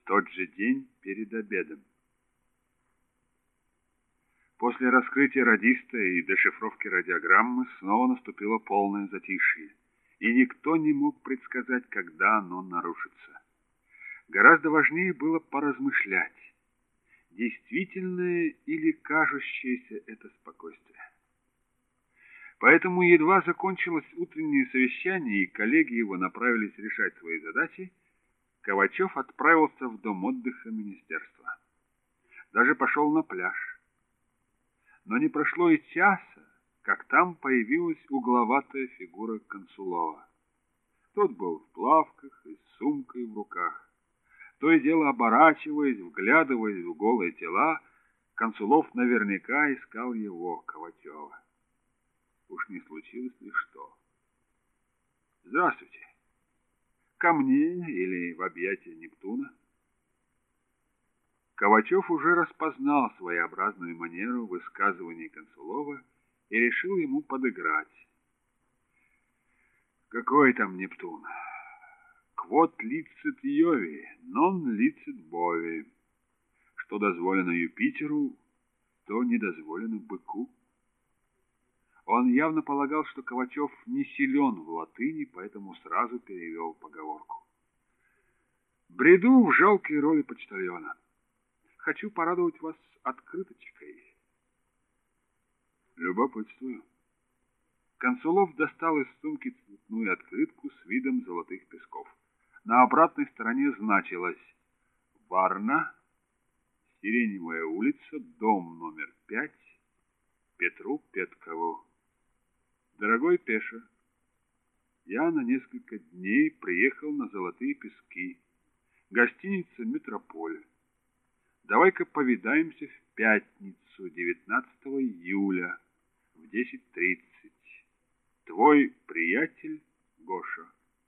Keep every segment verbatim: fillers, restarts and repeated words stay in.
в тот же день перед обедом. После раскрытия радиста и дешифровки радиограммы снова наступило полное затишье, и никто не мог предсказать, когда оно нарушится. Гораздо важнее было поразмышлять, действительное или кажущееся это спокойствие. Поэтому едва закончилось утреннее совещание, и коллеги его направились решать свои задачи, Ковачев отправился в дом отдыха министерства. Даже пошел на пляж. Но не прошло и часа, как там появилась угловатая фигура Консулова. Тот был в плавках и с сумкой в руках. То и дело оборачиваясь, вглядываясь в голые тела, Консулов наверняка искал его, Ковачева. Уж не случилось ли что? Здравствуйте. Ко мне или в объятия Нептуна? Ковачев уже распознал своеобразную манеру высказываний Консулова и решил ему подыграть. Какой там Нептун? Quod licet Iovi, non licet bovi. Что дозволено Юпитеру, то не дозволено быку. Он явно полагал, что Ковачев не силен в латыни, поэтому сразу перевел поговорку. Бреду в жалкой роли почтальона. Хочу порадовать вас открыточкой. Любопытствую. Консулов достал из сумки цветную открытку с видом золотых песков. На обратной стороне значилось Варна, Сиреневая улица, дом номер пять, Петру Петкову. Дорогой Пеша, я на несколько дней приехал на Золотые пески. Гостиница «Метрополь». Давай-ка повидаемся в пятницу, девятнадцатого июля, в десять тридцать. Твой приятель Гоша.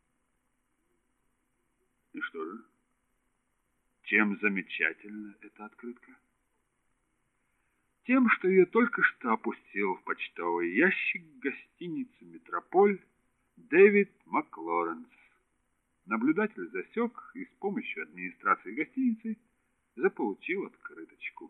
И что же? Чем замечательна эта открытка? Тем, что ее только что опустил в почтовый ящик гостиницы «Метрополь» Дэвид Маклоренс. Наблюдатель засек и с помощью администрации гостиницы заполучил открыточку.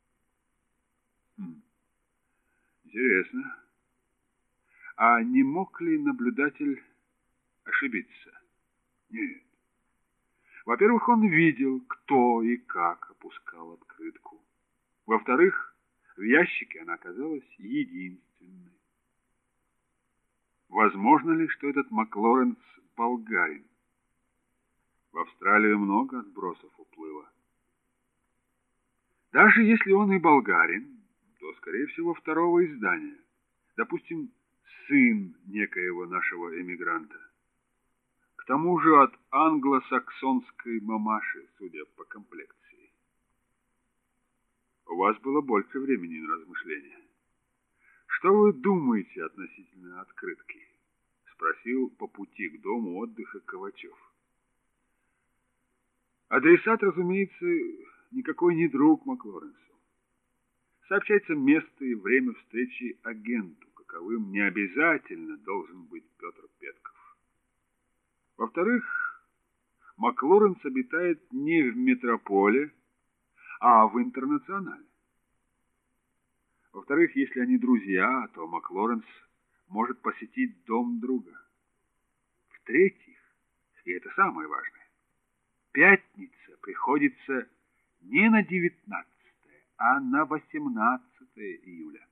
Хм. Интересно. А не мог ли наблюдатель ошибиться? Нет. Во-первых, он видел, кто и как опускал открытку. Во-вторых, в ящике она оказалась единственной. Возможно ли, что этот Маклоренс болгарин? В Австралию много отбросов уплыло. Даже если он и болгарин, то, скорее всего, второго издания. Допустим, сын некоего нашего эмигранта. К тому же от англосаксонской мамаши, судя по комплекции. У вас было больше времени на размышления. Что вы думаете относительно открытки? Спросил по пути к дому отдыха Ковачев. Адресат, разумеется, никакой не друг Маклоренсу. Сообщается место и время встречи агенту, каковым не обязательно должен быть Петр Петков. Во-вторых, Маклоренс обитает не в метрополе, а в Интернационале. Во-вторых, если они друзья, то Маклоренс может посетить дом друга. В-третьих, и это самое важное, пятница приходится не на девятнадцатое, а на восемнадцатое июля.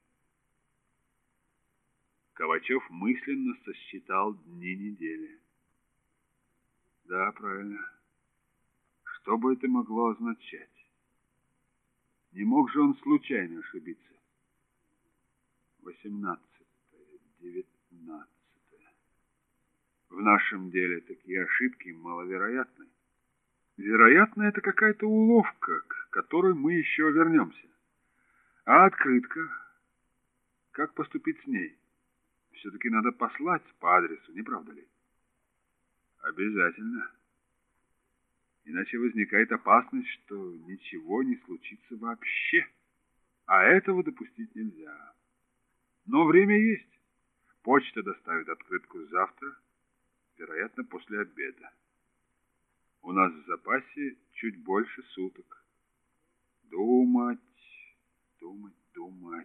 Ковачев мысленно сосчитал дни недели. Да, правильно. Что бы это могло означать? Не мог же он случайно ошибиться? Восемнадцатое, девятнадцатое. В нашем деле такие ошибки маловероятны. Вероятно, это какая-то уловка, к которой мы еще вернемся. А открытка? Как поступить с ней? Все-таки надо послать по адресу, не правда ли? Обязательно. Иначе возникает опасность, что ничего не случится вообще. А этого допустить нельзя. Но время есть. Почта доставит открытку завтра, вероятно, после обеда. У нас в запасе чуть больше суток. Думать, думать, думать.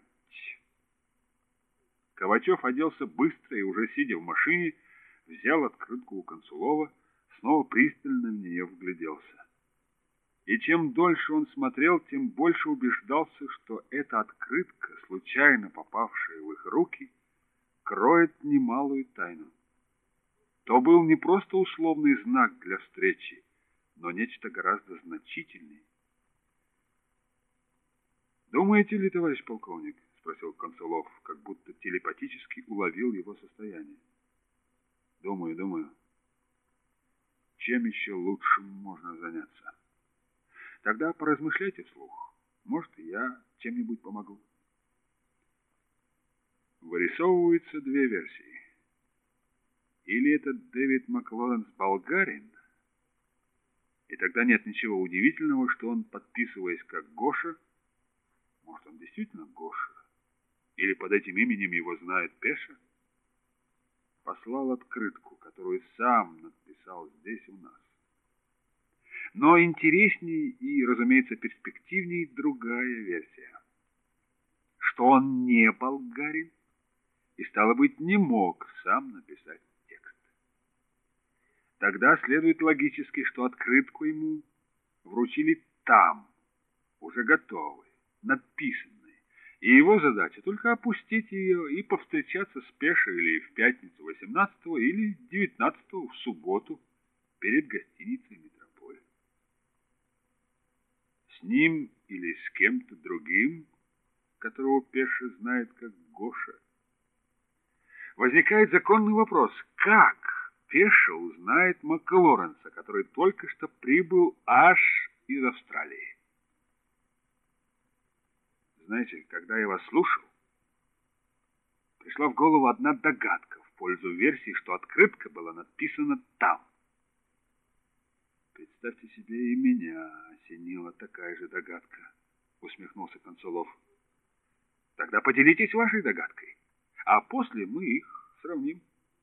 Ковачев оделся быстро и, уже сидя в машине, взял открытку у Консулова, снова пристально в нее вгляделся. И чем дольше он смотрел, тем больше убеждался, что эта открытка, случайно попавшая в их руки, кроет немалую тайну. То был не просто условный знак для встречи, но нечто гораздо значительнее. «Думаете ли, товарищ полковник?» — спросил Консулов, как будто телепатически уловил его состояние. «Думаю, думаю. Чем еще лучшим можно заняться? Тогда поразмышляйте вслух. Может, и я чем-нибудь помогу». Вырисовываются две версии. Или этот Дэвид Маклоренс болгарин, и тогда нет ничего удивительного, что он, подписываясь как Гоша, может, он действительно Гоша, или под этим именем его знает Пеша, послал открытку, которую сам написал здесь у нас. Но интереснее и, разумеется, перспективнее другая версия, что он не болгарин и, стало быть, не мог сам написать текст. Тогда следует логически, что открытку ему вручили там, уже готовой, написанной, и его задача только опустить ее и повстречаться с Пешей или в пятницу восемнадцатого или девятнадцатого в субботу перед гостиницей «Метрополь». С ним или с кем-то другим, которого Пеша знает как Гоша. Возникает законный вопрос, как Пеша узнает Маклоренса, который только что прибыл аж из Австралии? Знаете, когда я вас слушал, пришла в голову одна догадка в пользу версии, что открытка была написана там. Представьте себе, и меня осенила такая же догадка, усмехнулся Консулов. Тогда поделитесь вашей догадкой, а после мы их сравним.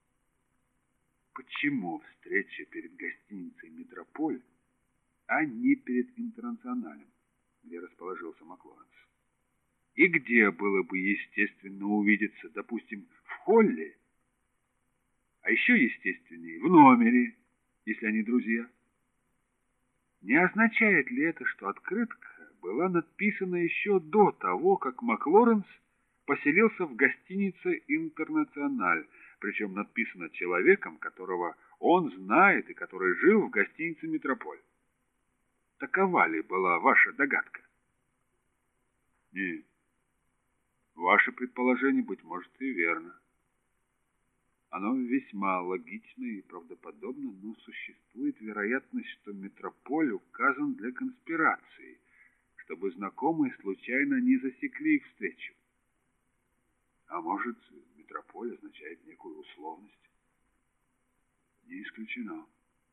Почему встреча перед гостиницей «Метрополь», а не перед Интернационалем, где расположился Маклоренс? И где было бы естественно увидеться, допустим, в холле, а еще естественнее в номере, если они друзья? Не означает ли это, что открытка была написана еще до того, как Маклоренс поселился в гостинице «Интернациональ», причем написана человеком, которого он знает и который жил в гостинице «Метрополь»? Такова ли была ваша догадка? Нет. Ваше предположение, быть может, и верно. Оно весьма логично и правдоподобно, но существует вероятность, что Метрополь указан для конспирации, чтобы знакомые случайно не засекли их встречу. А может, Метрополь означает некую условность? Не исключено.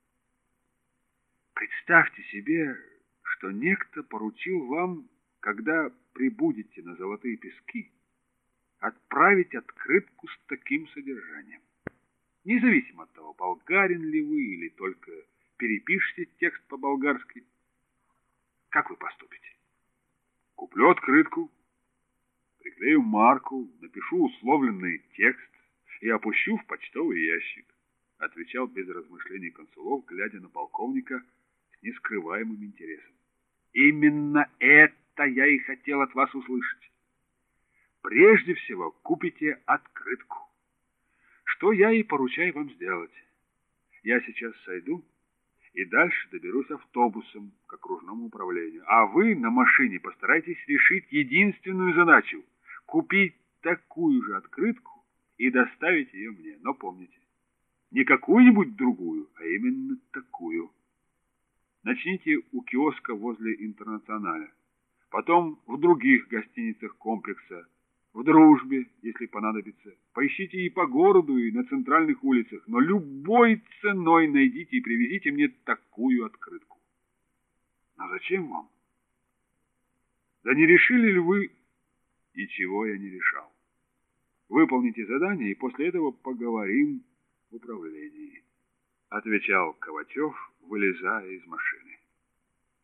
Представьте себе, что некто поручил вам, когда прибудете на Золотые Пески, отправить открытку с таким содержанием. Независимо от того, болгарин ли вы или только перепишете текст по-болгарски, как вы поступите? Куплю открытку, приклею марку, напишу условленный текст и опущу в почтовый ящик, отвечал без размышлений Консулов, глядя на полковника с нескрываемым интересом. Именно это я и хотел от вас услышать. Прежде всего купите открытку, что я и поручаю вам сделать. Я сейчас сойду и дальше доберусь автобусом к окружному управлению, а вы на машине постарайтесь решить единственную задачу — купить такую же открытку и доставить ее мне. Но помните, не какую-нибудь другую, а именно такую. Начните у киоска возле Интернационаля, потом в других гостиницах комплекса, в Дружбе, если понадобится. Поищите и по городу, и на центральных улицах, но любой ценой найдите и привезите мне такую открытку. А зачем вам? Да не решили ли вы? Ничего я не решал. Выполните задание, и после этого поговорим в управлении, отвечал Ковачев, вылезая из машины.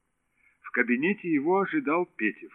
кабинете его ожидал Петев.